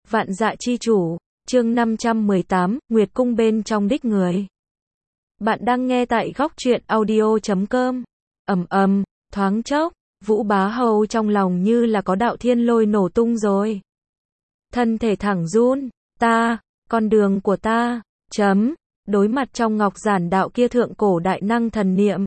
Vạn Dạ Chi Chủ, chương 518, Nguyệt Cung bên trong đích người. Bạn đang nghe tại góc truyện audio.com. Thoáng chốc, Vũ Bá Hầu trong lòng như là có đạo thiên lôi nổ tung rồi. Thân thể thẳng run, con đường của ta, đối mặt trong ngọc giản đạo kia thượng cổ đại năng thần niệm.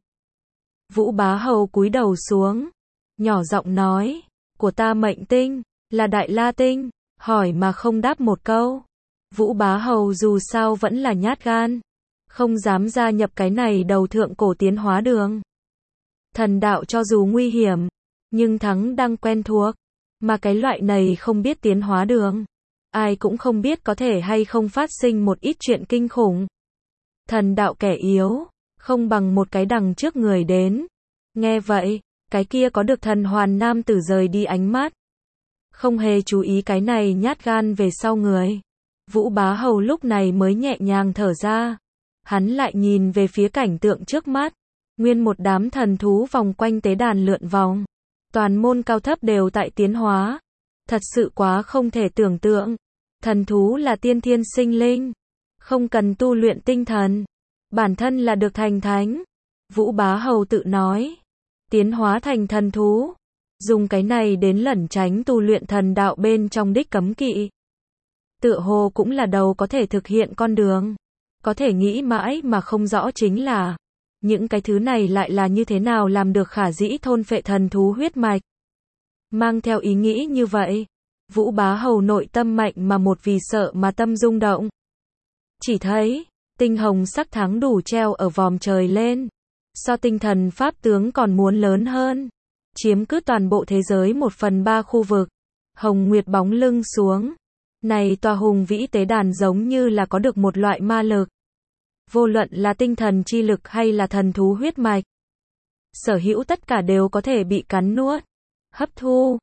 Vũ Bá Hầu cúi đầu xuống, nhỏ giọng nói, của ta mệnh tinh, là Đại La Tinh, hỏi mà không đáp một câu. Vũ Bá Hầu dù sao vẫn là nhát gan, không dám gia nhập cái này đầu thượng cổ tiến hóa đường. Thần đạo cho dù nguy hiểm, nhưng thắng đang quen thuộc, mà cái loại này không biết tiến hóa đường, ai cũng không biết có thể hay không phát sinh một ít chuyện kinh khủng. Thần đạo kẻ yếu, không bằng một cái đằng trước người đến. Nghe vậy, cái kia có được thần hoàn nam tử rời đi ánh mắt. Không hề chú ý cái này nhát gan về sau người. Vũ Bá Hầu lúc này mới nhẹ nhàng thở ra. Hắn lại nhìn về phía cảnh tượng trước mắt. Nguyên một đám thần thú vòng quanh tế đàn lượn vòng. Toàn môn cao thấp đều tại tiến hóa. Thật sự quá không thể tưởng tượng. Thần thú là tiên thiên sinh linh. Không cần tu luyện tinh thần. Bản thân là được thành thánh. Vũ Bá Hầu tự nói. Tiến hóa thành thần thú. Dùng cái này đến lẩn tránh tu luyện thần đạo bên trong đích cấm kỵ. Tựa hồ cũng là đầu có thể thực hiện con đường. Có thể nghĩ mãi mà không rõ chính là những cái thứ này lại là như thế nào làm được khả dĩ thôn phệ thần thú huyết mạch. Mang theo ý nghĩ như vậy, Vũ Bá Hầu nội tâm mạnh mà một vì sợ mà tâm rung động. Chỉ thấy, tinh hồng sắc thắng đủ treo ở vòm trời lên. So tinh thần pháp tướng còn muốn lớn hơn. Chiếm cứ toàn bộ thế giới 1/3 khu vực. Hồng Nguyệt bóng lưng xuống. Này tòa hùng vĩ tế đàn giống như là có được một loại ma lực. Vô luận là tinh thần chi lực hay là thần thú huyết mạch. Sở hữu tất cả đều có thể bị cắn nuốt. Hấp thu.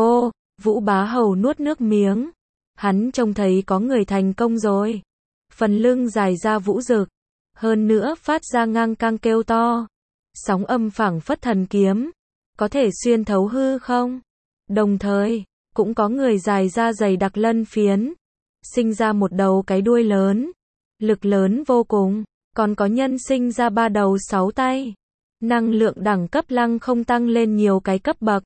Vũ Bá Hầu nuốt nước miếng. Hắn trông thấy có người thành công rồi. Phần lưng dài ra vũ rực. Hơn nữa phát ra ngang cang kêu to. Sóng âm phảng phất thần kiếm. Có thể xuyên thấu hư không? Đồng thời, cũng có người dài ra dày đặc lân phiến. Sinh ra một đầu cái đuôi lớn. Lực lớn vô cùng. Còn có nhân sinh ra 3 đầu 6 tay. Năng lượng đẳng cấp lăng không tăng lên nhiều cái cấp bậc.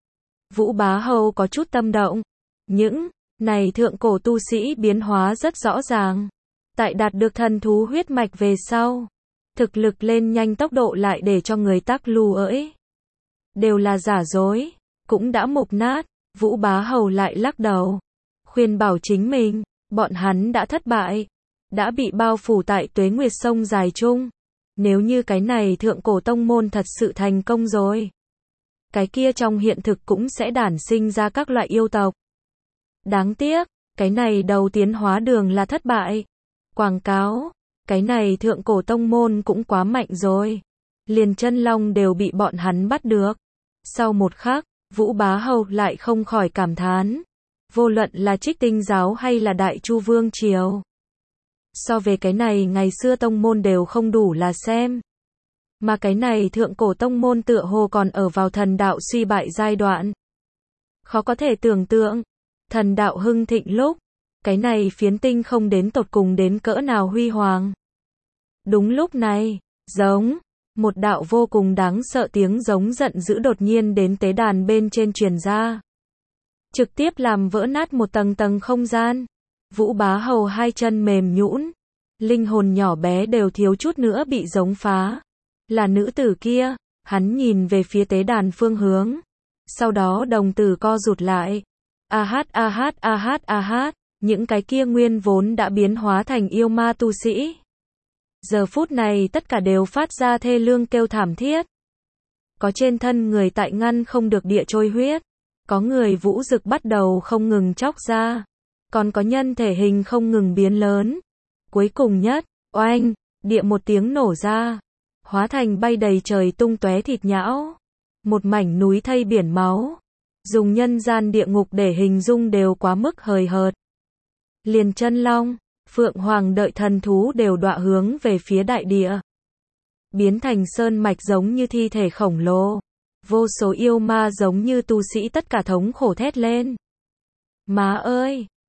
Vũ Bá Hầu có chút tâm động. Những này thượng cổ tu sĩ biến hóa rất rõ ràng. Tại đạt được thần thú huyết mạch về sau. Thực lực lên nhanh tốc độ lại để cho người tắc lù ỡi. Đều là giả dối. Cũng đã mục nát. Vũ Bá Hầu lại lắc đầu. Khuyên bảo chính mình. Bọn hắn đã thất bại. Đã bị bao phủ tại tuế nguyệt sông dài chung. Nếu như cái này thượng cổ tông môn thật sự thành công rồi. Cái kia trong hiện thực cũng sẽ đản sinh ra các loại yêu tộc. Đáng tiếc. Cái này đầu tiến hóa đường là thất bại. Quảng cáo. Cái này thượng cổ tông môn cũng quá mạnh rồi. Liền chân long đều bị bọn hắn bắt được. Sau một khắc, Vũ Bá Hầu lại không khỏi cảm thán. Vô luận là Trích Tinh giáo hay là Đại Chu Vương triều. So về cái này ngày xưa tông môn đều không đủ là xem. Mà cái này thượng cổ tông môn tựa hồ còn ở vào thần đạo suy bại giai đoạn. Khó có thể tưởng tượng. Thần đạo hưng thịnh lúc. Cái này phiến tinh không đến tột cùng đến cỡ nào huy hoàng. Đúng lúc này, một đạo vô cùng đáng sợ tiếng giống giận dữ đột nhiên đến tế đàn bên trên truyền ra. Trực tiếp làm vỡ nát một tầng tầng không gian. Vũ Bá Hầu hai chân mềm nhũn, linh hồn nhỏ bé đều thiếu chút nữa bị giống phá. Là nữ tử kia, hắn nhìn về phía tế đàn phương hướng. Sau đó đồng tử co rụt lại. Những cái kia nguyên vốn đã biến hóa thành yêu ma tu sĩ. Giờ phút này tất cả đều phát ra thê lương kêu thảm thiết. Có trên thân người tại ngăn không được địa trôi huyết. Có người vũ rực bắt đầu không ngừng chóc ra. Còn có nhân thể hình không ngừng biến lớn. Cuối cùng nhất, oanh, địa một tiếng nổ ra. Hóa thành bay đầy trời tung tóe thịt nhão. Một mảnh núi thây biển máu. Dùng nhân gian địa ngục để hình dung đều quá mức hời hợt. Liền chân long, phượng hoàng đợi thần thú đều đọa hướng về phía đại địa. Biến thành sơn mạch giống như thi thể khổng lồ. Vô số yêu ma giống như tu sĩ tất cả thống khổ thét lên. Má ơi,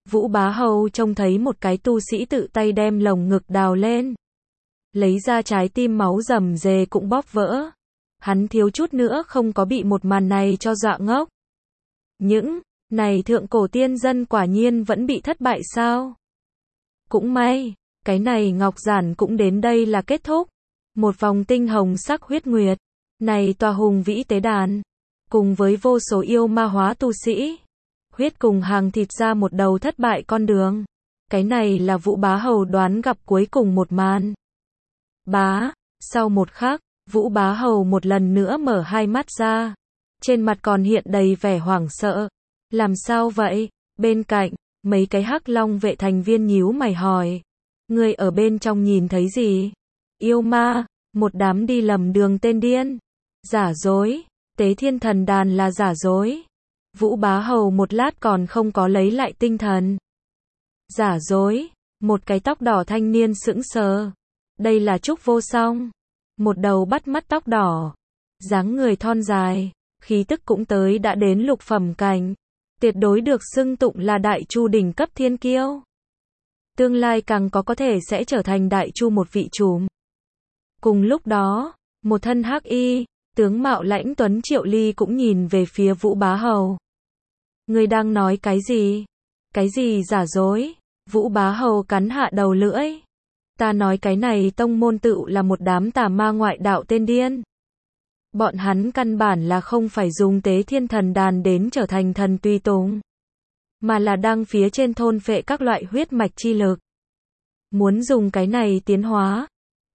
Vũ Bá Hầu trông thấy một cái tu sĩ tự tay đem lồng ngực đào lên. Lấy ra trái tim máu rầm rề cũng bóp vỡ. Hắn thiếu chút nữa không có bị một màn này cho dọa ngốc. Những này thượng cổ tiên dân quả nhiên vẫn bị thất bại sao? Cũng may, cái này ngọc giản cũng đến đây là kết thúc. Một vòng tinh hồng sắc huyết nguyệt. Này tòa hùng vĩ tế đàn. Cùng với vô số yêu ma hóa tu sĩ. Huyết cùng hàng thịt ra một đầu thất bại con đường. Cái này là Vũ Bá Hầu đoán gặp cuối cùng một màn. Sau một khắc, Vũ Bá Hầu một lần nữa mở hai mắt ra. Trên mặt còn hiện đầy vẻ hoảng sợ. Làm sao vậy? Bên cạnh, mấy cái hắc long vệ thành viên nhíu mày hỏi. Người ở bên trong nhìn thấy gì? Yêu ma, một đám đi lầm đường tên điên. Giả dối, Tế Thiên Thần Đàn là giả dối. Vũ Bá Hầu một lát còn không có lấy lại tinh thần. Giả dối, một cái tóc đỏ thanh niên sững sờ. Đây là Trúc Vô Song. Một đầu bắt mắt tóc đỏ. Dáng người thon dài, khí tức cũng tới đã đến lục phẩm cảnh. Tuyệt đối được xưng tụng là đại chu đỉnh cấp thiên kiêu. Tương lai càng có thể sẽ trở thành đại chu một vị trùm. Cùng lúc đó, một thân hắc y, tướng mạo lãnh tuấn Triệu Ly cũng nhìn về phía Vũ Bá Hầu. Ngươi đang nói cái gì? Cái gì giả dối? Vũ Bá Hầu cắn hạ đầu lưỡi. Ta nói cái này tông môn tự là một đám tà ma ngoại đạo tên điên. Bọn hắn căn bản là không phải dùng Tế Thiên Thần Đàn đến trở thành thần tùy tùng, mà là đang phía trên thôn phệ các loại huyết mạch chi lực. Muốn dùng cái này tiến hóa.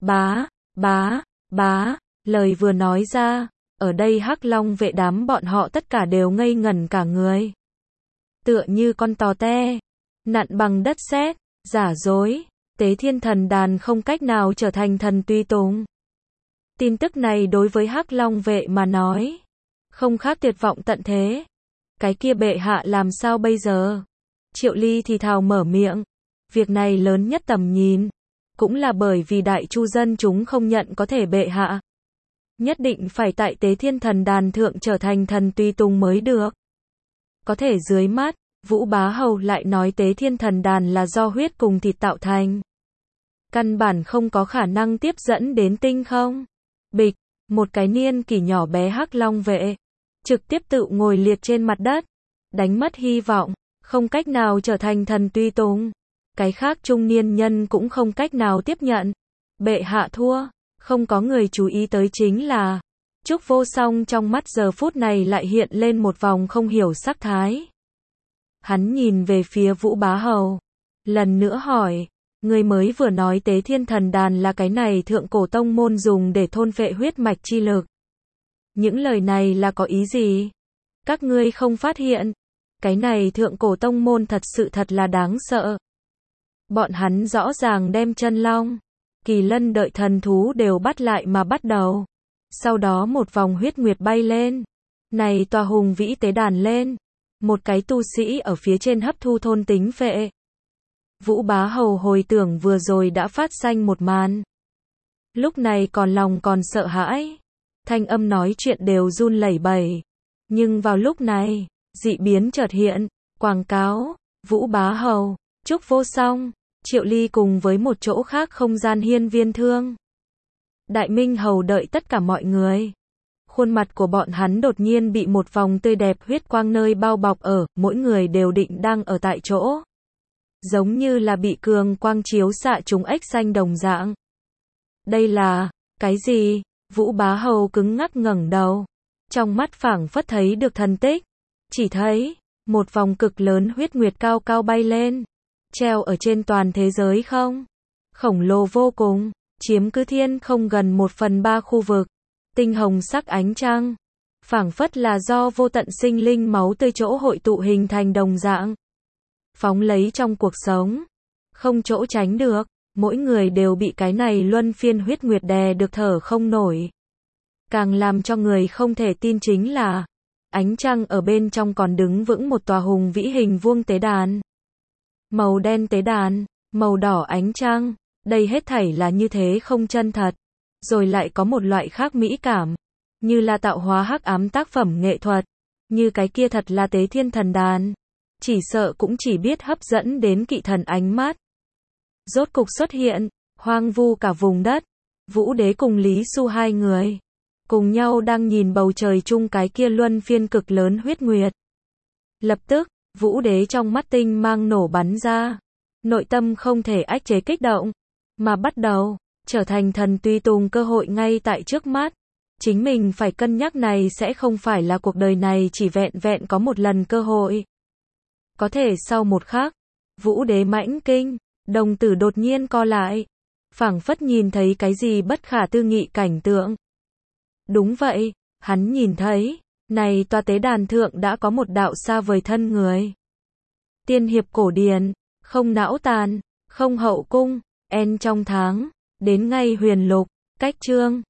Lời vừa nói ra, ở đây hắc long vệ đám bọn họ tất cả đều ngây ngẩn cả người. Tựa như con tò te, nặn bằng đất sét, giả dối, Tế Thiên Thần Đàn không cách nào trở thành thần tùy tùng. Tin tức này đối với hắc long vệ mà nói, không khác tuyệt vọng tận thế. Cái kia bệ hạ làm sao bây giờ? Triệu Ly thì thào mở miệng. Việc này lớn nhất tầm nhìn. Cũng là bởi vì đại chu dân chúng không nhận có thể bệ hạ. Nhất định phải tại Tế Thiên Thần Đàn thượng trở thành thần tùy tùng mới được. Có thể dưới mắt, Vũ Bá Hầu lại nói Tế Thiên Thần Đàn là do huyết cùng thịt tạo thành. Căn bản không có khả năng tiếp dẫn đến tinh không. Bịch, một cái niên kỷ nhỏ bé hắc long vệ, trực tiếp tự ngồi liệt trên mặt đất, đánh mất hy vọng, không cách nào trở thành thần tùy tùng. Cái khác trung niên nhân cũng không cách nào tiếp nhận. Bệ hạ thua, không có người chú ý tới chính là Trúc Vô Song trong mắt giờ phút này lại hiện lên một vòng không hiểu sắc thái. Hắn nhìn về phía Vũ Bá Hầu, lần nữa hỏi, người mới vừa nói Tế Thiên Thần Đàn là cái này thượng cổ tông môn dùng để thôn phệ huyết mạch chi lực. Những lời này là có ý gì? Các ngươi không phát hiện, cái này thượng cổ tông môn thật là đáng sợ. Bọn hắn rõ ràng đem chân long, kỳ lân đợi thần thú đều bắt lại mà bắt đầu. Sau đó một vòng huyết nguyệt bay lên. Này tòa hùng vĩ tế đàn lên. Một cái tu sĩ ở phía trên hấp thu thôn tính phệ. Vũ Bá Hầu hồi tưởng vừa rồi đã phát sanh một màn. Lúc này còn lòng còn sợ hãi. Thanh âm nói chuyện đều run lẩy bẩy. Nhưng vào lúc này, dị biến chợt hiện, quảng cáo, Vũ Bá Hầu, Trúc Vô Song, Triệu Ly cùng với một chỗ khác không gian hiên viên thương. Đại Minh Hầu đợi tất cả mọi người. Khuôn mặt của bọn hắn đột nhiên bị một vòng tươi đẹp huyết quang nơi bao bọc ở, mỗi người đều định đang ở tại chỗ. Giống như là bị cường quang chiếu xạ trúng ếch xanh đồng dạng. Đây là, cái gì? Vũ Bá Hầu cứng ngắc ngẩng đầu. Trong mắt phảng phất thấy được thần tích. Chỉ thấy, một vòng cực lớn huyết nguyệt cao cao bay lên. Treo ở trên toàn thế giới không? Khổng lồ vô cùng, chiếm cứ thiên không gần 1/3 khu vực. Tinh hồng sắc ánh trăng. Phảng phất là do vô tận sinh linh máu tươi chỗ hội tụ hình thành đồng dạng. Phóng lấy trong cuộc sống. Không chỗ tránh được, mỗi người đều bị cái này luân phiên huyết nguyệt đè được thở không nổi. Càng làm cho người không thể tin chính là, ánh trăng ở bên trong còn đứng vững một tòa hùng vĩ hình vuông tế đàn. Màu đen tế đàn, màu đỏ ánh trăng, đây hết thảy là như thế không chân thật. Rồi lại có một loại khác mỹ cảm, như là tạo hóa hắc ám tác phẩm nghệ thuật, như cái kia thật là Tế Thiên Thần Đàn. chỉ sợ cũng chỉ biết hấp dẫn đến kỵ thần ánh mắt. Rốt cục xuất hiện, hoang vu cả vùng đất. Vũ đế cùng Lý Xu hai người cùng nhau đang nhìn bầu trời chung cái kia luân phiên cực lớn huyết nguyệt. Lập tức, Vũ đế trong mắt tinh mang nổ bắn ra. Nội tâm không thể ách chế kích động, mà bắt đầu trở thành thần tùy tùng cơ hội ngay tại trước mắt. Chính mình phải cân nhắc này sẽ không phải là cuộc đời này chỉ vẹn vẹn có một lần cơ hội. Có thể sau một khắc, Vũ đế mãnh kinh, đồng tử đột nhiên co lại, phảng phất nhìn thấy cái gì bất khả tư nghị cảnh tượng. Đúng vậy, hắn nhìn thấy, này tòa tế đàn thượng đã có một đạo xa vời thân người. Tiên hiệp cổ điển, không não tàn, không hậu cung, en trong tháng, đến ngay huyền lục, cách chương.